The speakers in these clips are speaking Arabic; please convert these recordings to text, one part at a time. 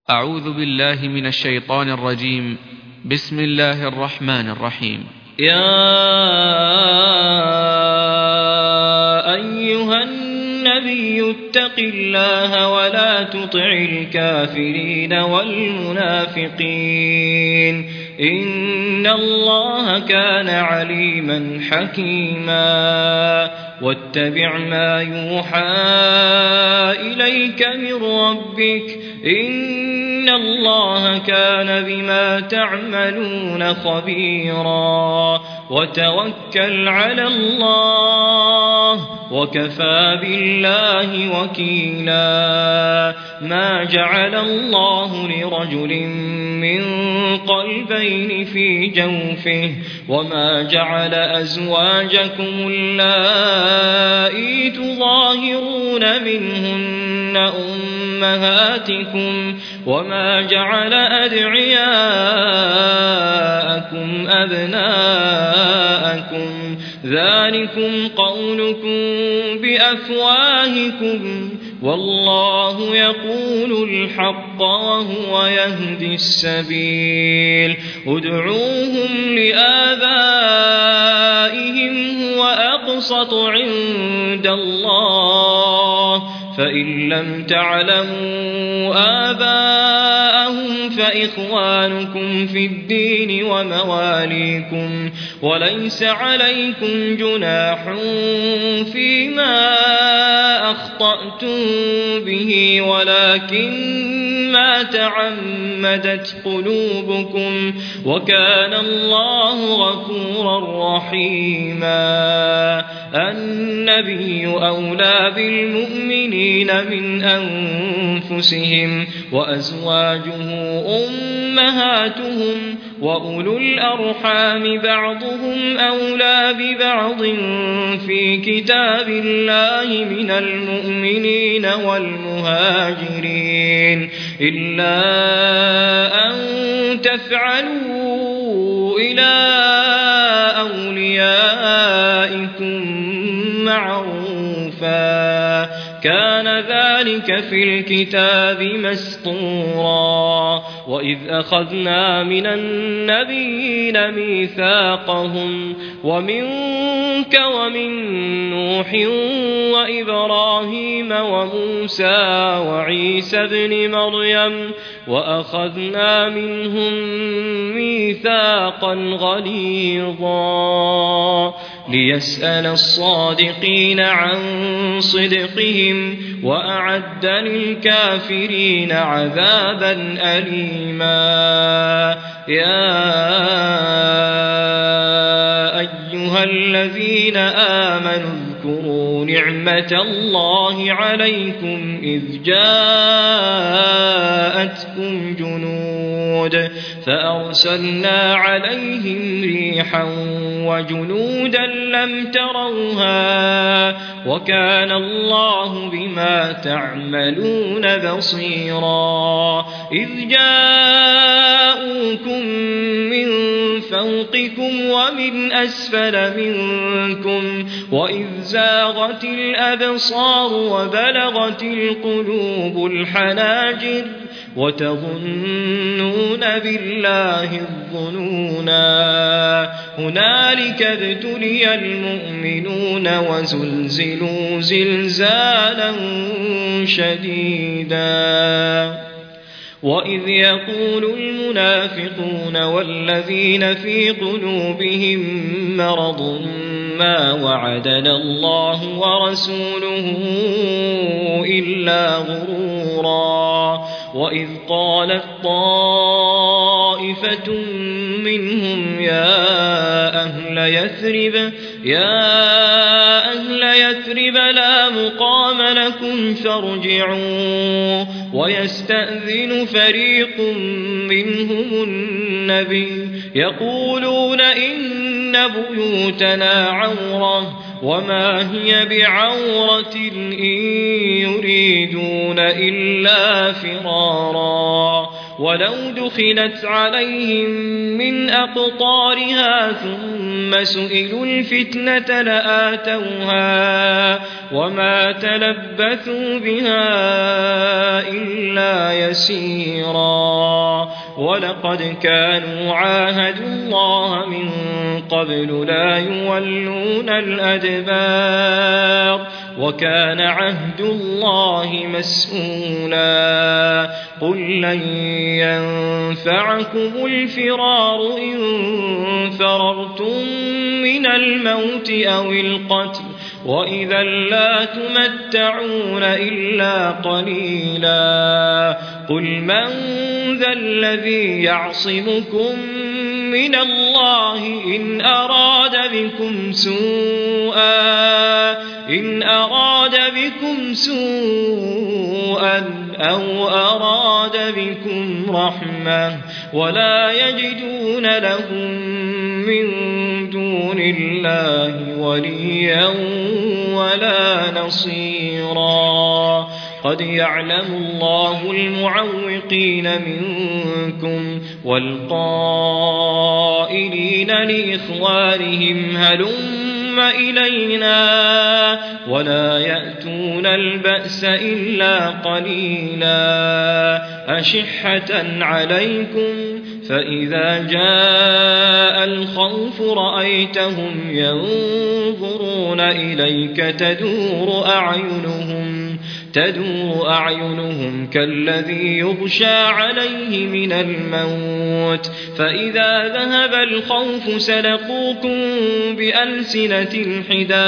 أعوذ بالله من الشيطان الرجيم. بسم الله الرحمن الرحيم. يا أيها النبي اتق الله ولا تطع الكافرين والمنافقين إن الله كان عليما حكيما واتبع ما يوحى إليك من ربك إن الله كان بما تعملون خبيرا وتوكل على الله وكفى بالله وكيلا ما جعل الله لرجل من قلبين في جوفه وما جعل أزواجكم اللائي تظاهرون منهن أمهاتكم وما جعل أدعياءكم أبناءكم ذلكم قولكم بأفواهكم والله يقول الحق وهو يهدي السبيل ادعوهم لآبائهم هو أقسط عند الله فإن لم تعلموا آباءهم فإخوانكم في الدين ومواليكم وليس عليكم جناح فيما أخطأتم به ولكن ما تعمدت قلوبكم وكان الله غفورا رحيما النبي أولى بالمؤمنين من أنفسهم وأزواجه أمهاتهم وأولو الأرحام بعضهم أولى ببعض في كتاب الله من المؤمنين والمهاجرين إلا أن تفعلوا إلى أوليائكم معروفا كان ذلك في الكتاب مسطورا وإذ أخذنا من النبيين ميثاقهم ومنك ومن نوح وإبراهيم وموسى وعيسى ابن مريم وأخذنا منهم ميثاقا غليظا ليسأل الصادقين عن صدقهم وأعد للكافرين عذابا أليما يا أيها الذين آمنوا اذكروا نعمة الله عليكم إذ جاءتكم جنود فأرسلنا عليهم ريحا وجنودا لم تروها وكان الله بما تعملون بصيرا إذ جاءوكم من فوقكم ومن أسفل منكم وإذ زاغت الأبصار وبلغت القلوب الحناجر وتظنون بالله الظنونا هنالك ابتلي المؤمنون وزلزلوا زلزالا شديدا وإذ يقول المنافقون والذين في قلوبهم مرض ما وعدنا الله ورسوله إلا غرورا وإذ قالت طائفة منهم يا أهل يثرب لا مقام لكم فارجعوا ويستأذن فريق منهم النبي يقولون إن بيوتنا عورة وما هي بعورة إن يريدون إلا فرارا ولو دخلت عليهم من أقطارها ثم سئلوا الفتنة لآتوها وما تلبثوا بها إلا إلا يسيرا ولقد كانوا عاهدوا الله من قبل لا يولون الأدبار وكان عهد الله مسؤولا قل لن ينفعكم الفرار إن فررتم من الموت أو القتل وإذا لا تمتعون إلا قليلا قل من ذا الذي يعصمكم من الله إن أراد بكم سوءا أو أراد بكم رحمة ولا يجدون لهم من دون الله وليا ولا نصيرا قد يعلم الله المعوقين منكم والقائلين لإخوانهم هلم إلينا ولا يأتون البأس إلا قليلا أشحة عليكم فإذا جاء الخوف رأيتهم ينظرون إليك تدور أعينهم كالذي يغشى عليه من الموت فإذا ذهب الخوف سلقوكم بألسنة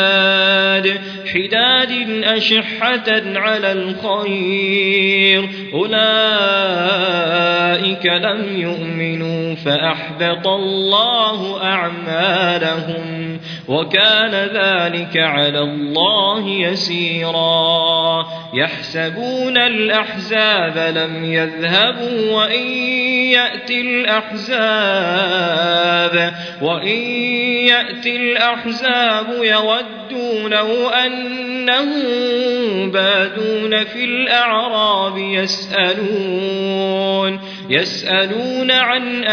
حداد أشحة على الخير أولئك لم يؤمنوا فأحبط الله أعمالهم وكان ذلك على الله يسيرا يحسبون الأحزاب لم يذهبوا وإن يأتي الأحزاب يودوا لو أنهم بادون في الأعراب يسألون عن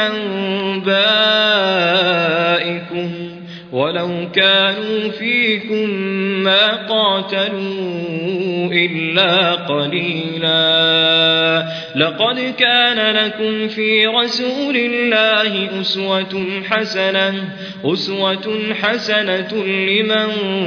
أنبائكم ولو كانوا فيكم ما قاتلوا إلا قليلا لقد كان لكم في رسول الله أسوة حسنة لمن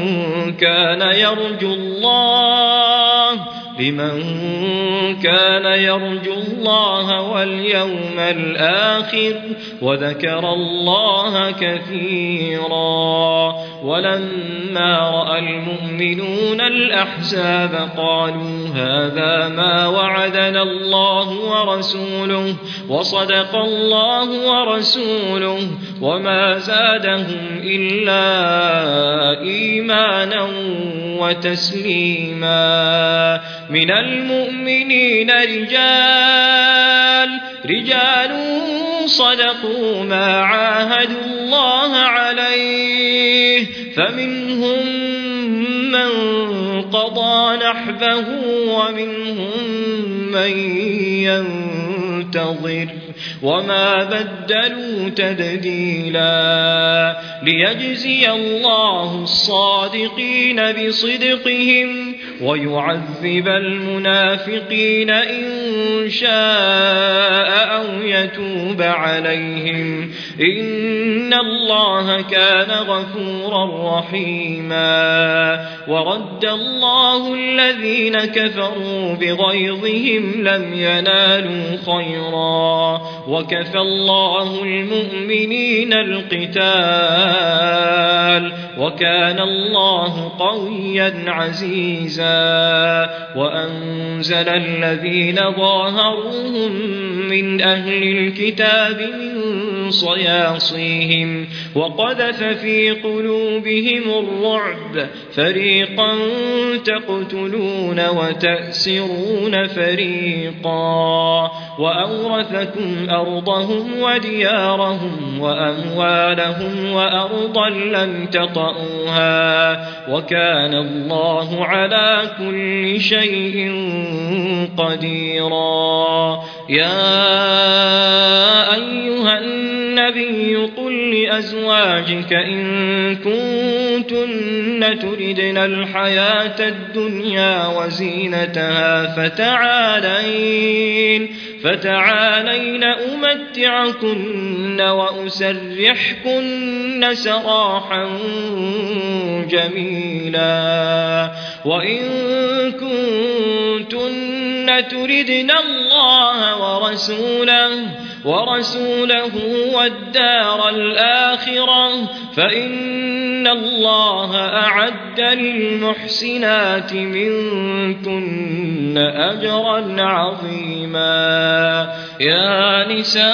كان يرجو الله واليوم الآخر وذكر الله كثيرا ولما رأى المؤمنون الأحزاب قالوا هذا ما وعدنا الله ورسوله وصدق الله ورسوله وما زادهم إلا إيمانا وتسليما من المؤمنين رجال صدقوا ما عاهدوا الله عليه فمنهم من قضى نحبه ومنهم من ينتظر وما بدلوا تبديلا ليجزي الله الصادقين بصدقهم ويعذب المنافقين إن شاء أو يتوب عليهم إن الله كان غفورا رحيما ورد الله الذين كفروا بغيظهم لم ينالوا خيرا وكفى الله المؤمنين القتال وكان الله قويا عزيزا وأنزل الذين ظاهروهم من أهل الكتاب من صياصيهم وقذف في قلوبهم الرعب فريقا تقتلون وتأسرون فريقا وأورثكم أرضهم وديارهم وأموالهم وأرضا لم تطئوها وكان الله على كل شيء قديرا يا أيها النبي قل لأزواجك إن كنتن تردن الحياة الدنيا وزينتها فتعالين أمتعكن وأسرحكن سراحا جميلا وإن كنتن تردن الله ورسوله والدار الآخرة فإن الله أعد للمحسنات منكن أجرا عظيما يا نساء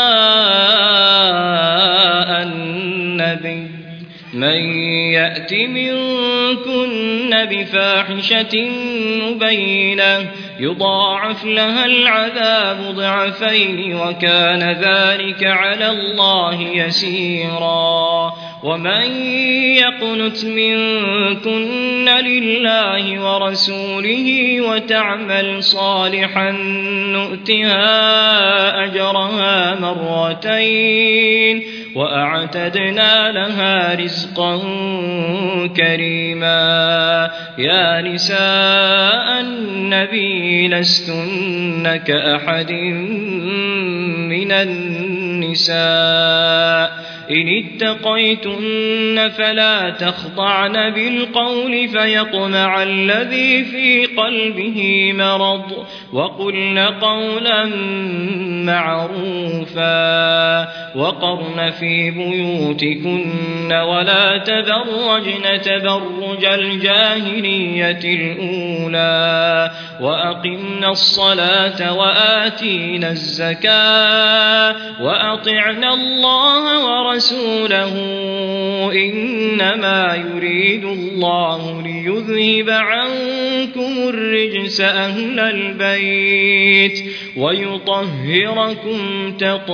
النبي من يأت منكن بفاحشة مبينة يضاعف لها العذاب ضعفين وكان ذلك على الله يسيرا ومن يقنت منكن لله ورسوله وتعمل صالحا نؤتها أجرها مرتين وأعتدنا لها رزقا كريما يا نساء النبي لستن كأحد من النساء إن اتقيتن فلا تخضعن بالقول فيطمع الذي في قلبه مرض وقلن قولا معروفا وقرن في بيوتكن ولا تبرجن تبرج الجاهلية الأولى وأقمن الصلاة وآتينا الزكاة وأطعنا الله ورسوله إنما يريد الله ليذهب عنكم الرجس أهل البيت ويطهركم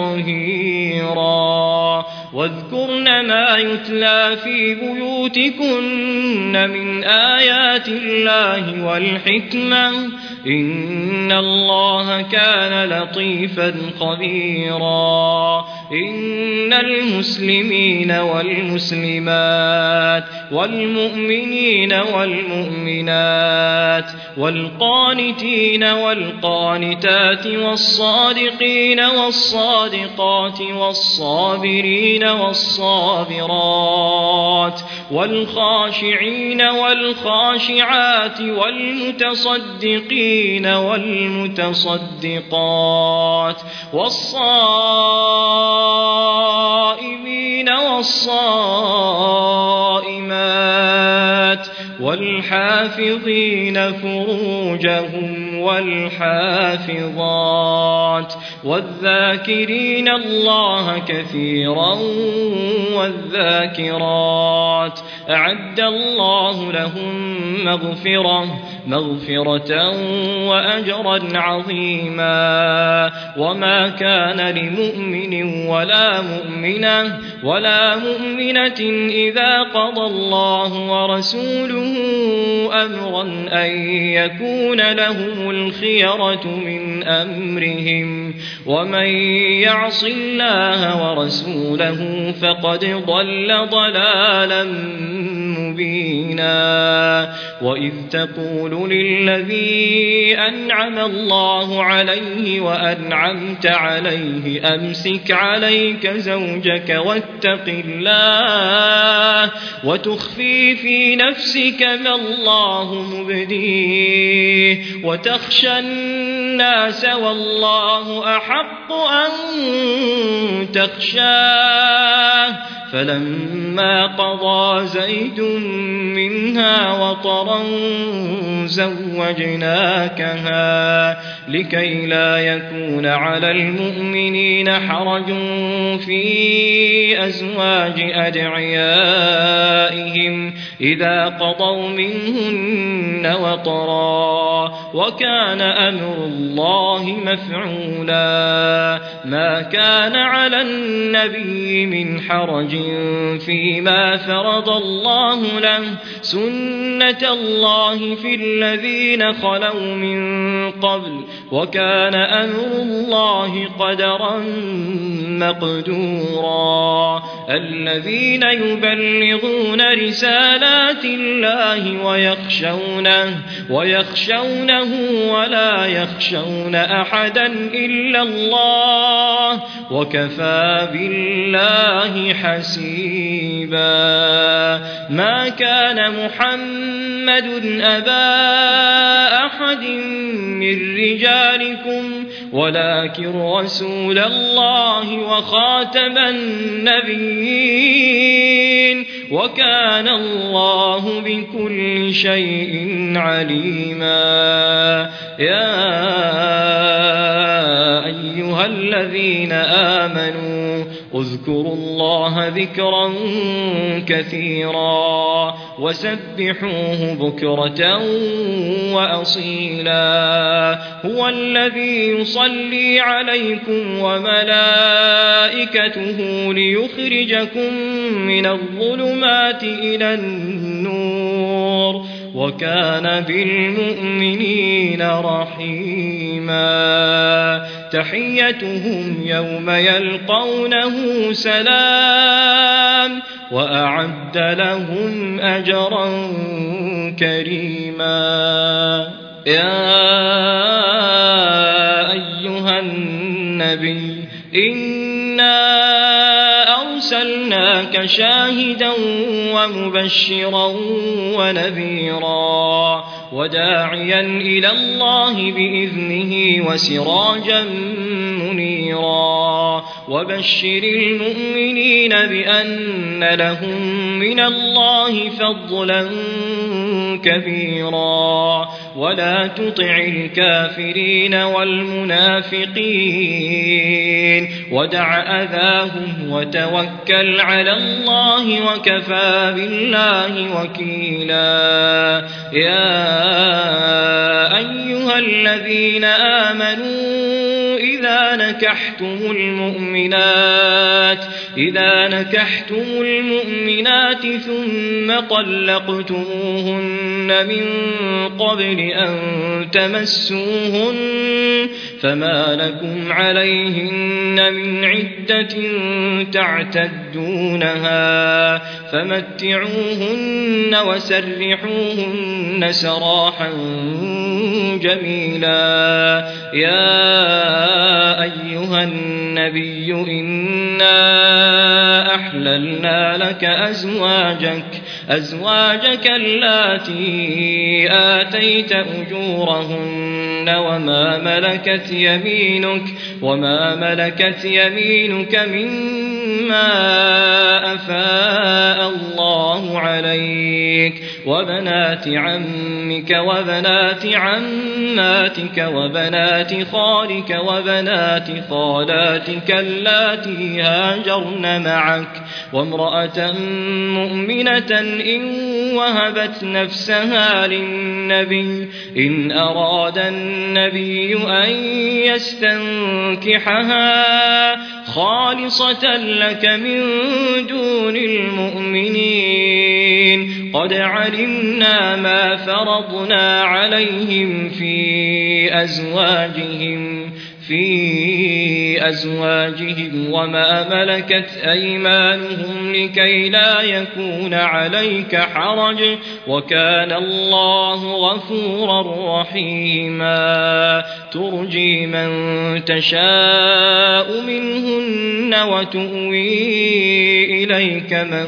تطهيرا واذكرن ما يتلى في بيوتكن من آيات الله والحكمة إن الله كان لطيفا خبيرا إن المسلمين والمسلمات والمؤمنين والمؤمنات والقانتين والقانتات والصادقين والصادقات والصابرين والصابرات والخاشعين والخاشعات والمتصدقين والمتصدقات والصائمين والصائمات والحافظين فروجهم والحافظات والذاكرين الله كثيرا والذاكرات أعد الله لهم مغفرة وأجرا عظيما وما كان لمؤمن ولا مؤمنة إذا قضى الله ورسوله أمرا أن يكون لهم الخيرة من أمرهم ومن يعص الله ورسوله فقد ضل ضلالا مبينا وإذ تقول للذي أنعم الله عليه وأنعمت عليه أمسك عليك زوجك واتق الله وتخفي في نفسك ما الله مبديه وتخشى الناس والله أحق أن تخشاه فلما قضى زيد منها وطرا زوجناكها لكي لا يكون على المؤمنين حرج في أزواج أدعيائهم إذا قضوا منهن وطرا وكان أمر الله مفعولا ما كان على النبي من حرج فيما فرض الله له سنة الله في الذين خلوا من قبل وكان أمر الله قدرا مقدورا الذين يبلغون رسالات الله ويخشونه ولا يخشون أحدا إلا الله وكفى بالله حسيبا ما كان محمد أبا أحد من رجالكم ولكن رسول الله وخاتم النبيين وكان الله بكل شيء عليما يا أيها الذين آمنوا اذكروا الله ذكرا كثيرا وسبحوه بكرة وأصيلا هو الذي يصلي عليكم وملائكته ليخرجكم من الظلمات إلى النور وكان بالمؤمنين رحيما تحيتهم يوم يلقونه سلام وأعد لهم أجرا كريما يا أيها النبي إنا أرسلناك شاهدا ومبشرا ونذيرا وداعيا إلى الله بإذنه وسراجا منيرا وبشر المؤمنين بأن لهم من الله فضلا كبيرا ولا تطع الكافرين والمنافقين ودع أذاهم وتوكل على الله وكفى بالله وكيلا يا أيها الذين آمنوا إذا نكحتم المؤمنات ثم طلقتموهن من قبل أن تمسوهن فما لكم عليهن من عدة تعتدونها فمتعوهن وسرحوهن سراحا جميلا يا أيها النبي إنا أحللنا لك أزواجك اللاتي آتيت أجورهن وما ملكت يمينك مما أفاء الله عليك وبنات عمك وبنات عماتك وبنات خالك وبنات خالاتك اللاتي هاجرن معك وامرأة مؤمنة إن وهبت نفسها للنبي إن أراد النبي أن يستنكحها خالصة لك من دون المؤمنين قد علمنا ما فرضنا عليهم في أزواجهم وما ملكت أيمانهم لكي لا يكون عليك حرج وكان الله غفورا رحيما ترجي من تشاء منهن وتؤوي إليك من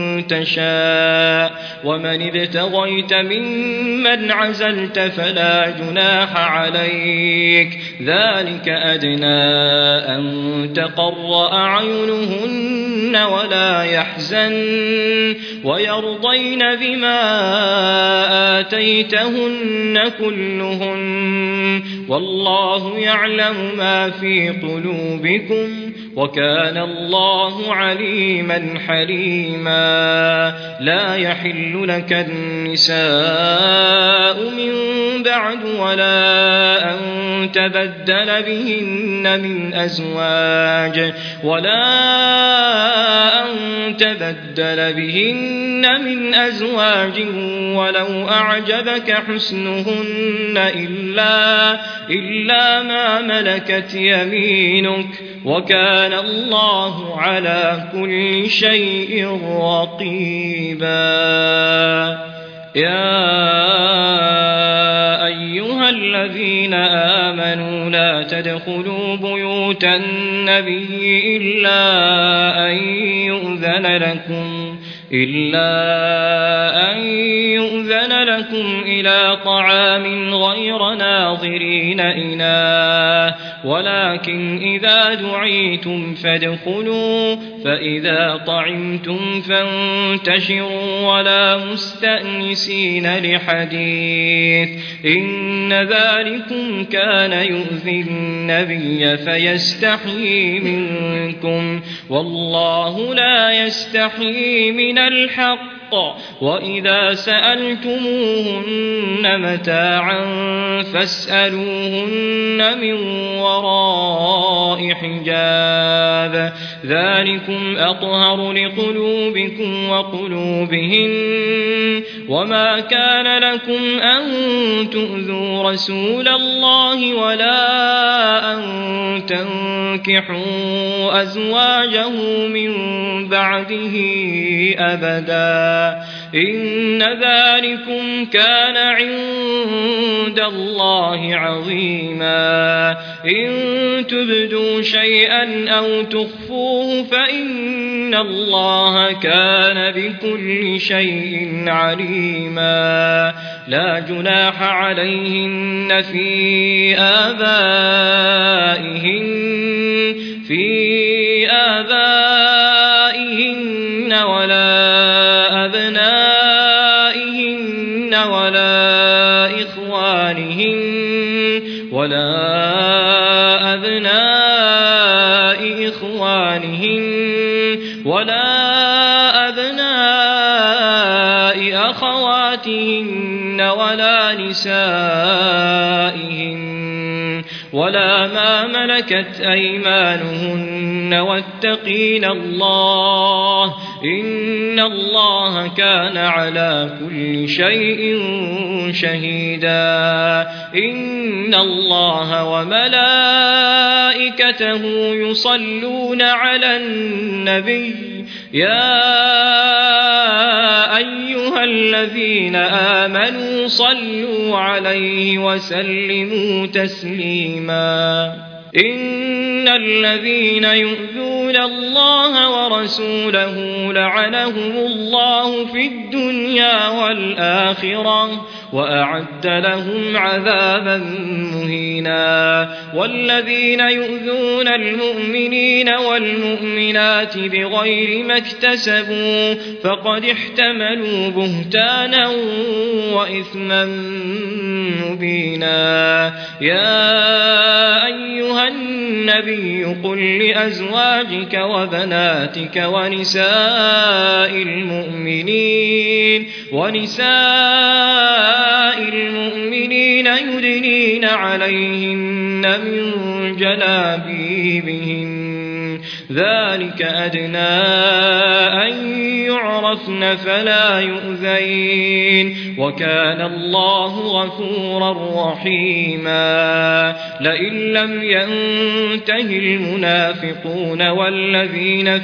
تشاء ومن ابتغيت ممن عزلت فلا جناح عليك ذلك أدنى أن تقر أعينهن ولا يحزن ويرضين بما آتيتهن كلهن والله يعلم ما في قلوبكم وكان الله عليما حليما لا يحل لك النساء من بعد ولا أن تبدل بهن من أزواج ولو أعجبك حسنهن إلا ما ملكت يمينك وكان الله على كل شيء رقيبا يا أيها الذين آمنوا لا تدخلوا بيوت النبي إلا أن يؤذن لكم إلى طعام غير ناظرين إناه ولكن إذا دعيتم فادخلوا فإذا طعمتم فانتشروا ولا مستأنسين لحديث إن ذلكم كان يؤذي النبي فيستحيي منكم والله لا يستحيي من الحق وإذا سألتموهن متاعا فاسألوهن من وراء حجاب ذلكم أطهر لقلوبكم وقلوبهن وما كان لكم أن تؤذوا رسول الله ولا أن تنكحوا أزواجه من بعده أبدا إن ذلكم كان عند الله عظيما إن تبدوا شيئا أو تخفوه فإن الله كان بكل شيء عليما لا جناح عليهن في آبائهن ولا أبنائهن ولا أبناء إخوانهن ولا أبناء أخواتهن ولا نسائهن ولا ما ملكت أيمانهن واتقين الله إن الله كان على كل شيء شهيدا إن الله وملائكته يصلون على النبي يا أيها الذين آمنوا صلوا عليه وسلموا تسليما إن الذين يؤذون الله ورسوله لعنهم الله في الدنيا والآخرة وأعد لهم عذابا مهينا والذين يؤذون المؤمنين والمؤمنات بغير ما اكتسبوا فقد احتملوا بهتانا وإثما مبينا يا أيها النبي قل لأزواجك وبناتك ونساء المؤمنين يدنين عليهن من جلابيبهن ذلك أدنى أن يعرفن فلا يؤذين وكان الله غفورا رحيما لئن لم ينته المنافقون والذين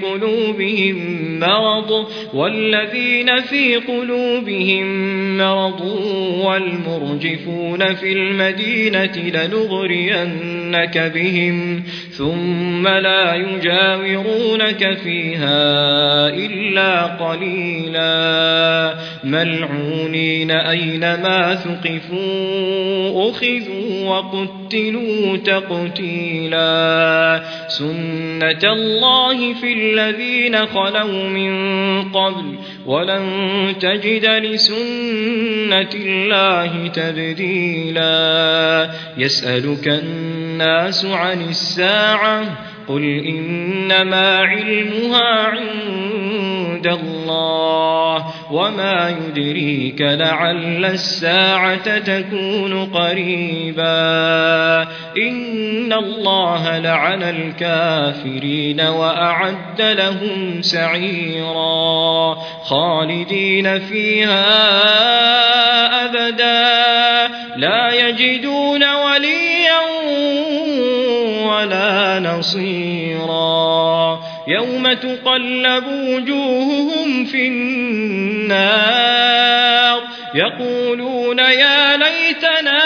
في قلوبهم مرض والمرجفون في المدينة لنغرينك بهم ثم لا يجاورونك فيها إلا قليلا ملعونين أينما ثقفوا أخذوا وقتلوا تقتيلا سنة الله في الذين خلوا من قبل ولن تجد لسنة الله تبديلا يسألك الناس عن الساعة قل إنما علمها عند الله وما يدريك لعل الساعة تكون قريبا إن الله لعن الكافرين وأعد لهم سعيرا خالدين فيها أبدا لا يجدون وليا ولا نصيرا يوم تقلب وجوههم في النار يقولون يا ليتنا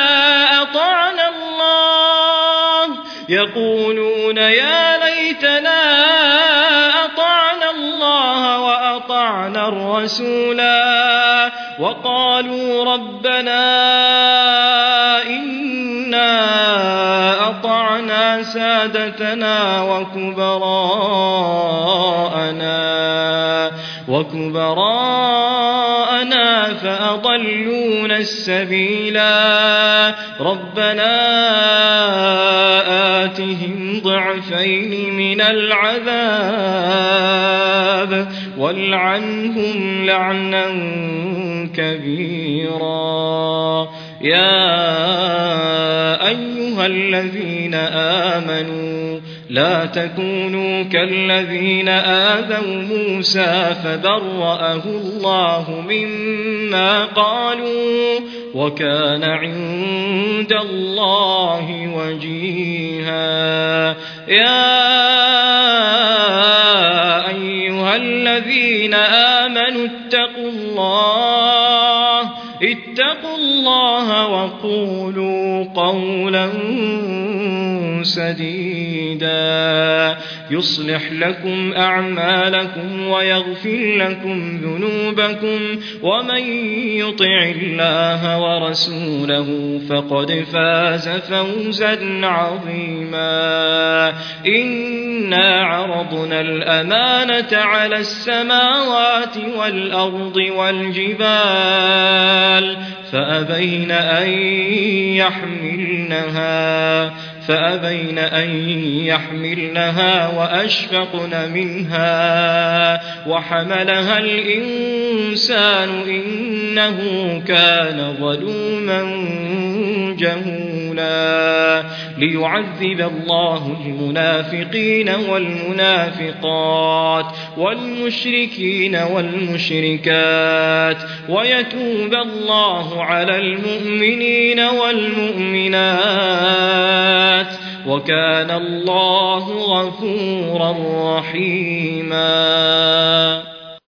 أطعنا الله وأطعنا الرسولا وقالوا ربنا إنا أطعنا سادتنا وكبراءنا فأضلونا السبيلا ربنا آتهم ضعفين من العذاب والعنهم لعنا كبيرا يا أيها الذين آمنوا لا تكونوا كالذين آذوا موسى فبرأه الله مما قالوا وكان عند الله وجيها يا أيها الذين آمنوا اتقوا الله وقولوا قولا سديدا يصلح لكم أعمالكم ويغفر لكم ذنوبكم ومن يطع الله ورسوله فقد فاز فوزا عظيما إنا عرضنا الأمانة على السماوات والأرض والجبال فأبين أن يحملنها وأشفقن منها وحملها الإنسان إنه كان ظلوما جهولا ليعذب الله المنافقين والمنافقات والمشركين والمشركات ويتوب الله على المؤمنين والمؤمنات وكان الله غفورا رحيما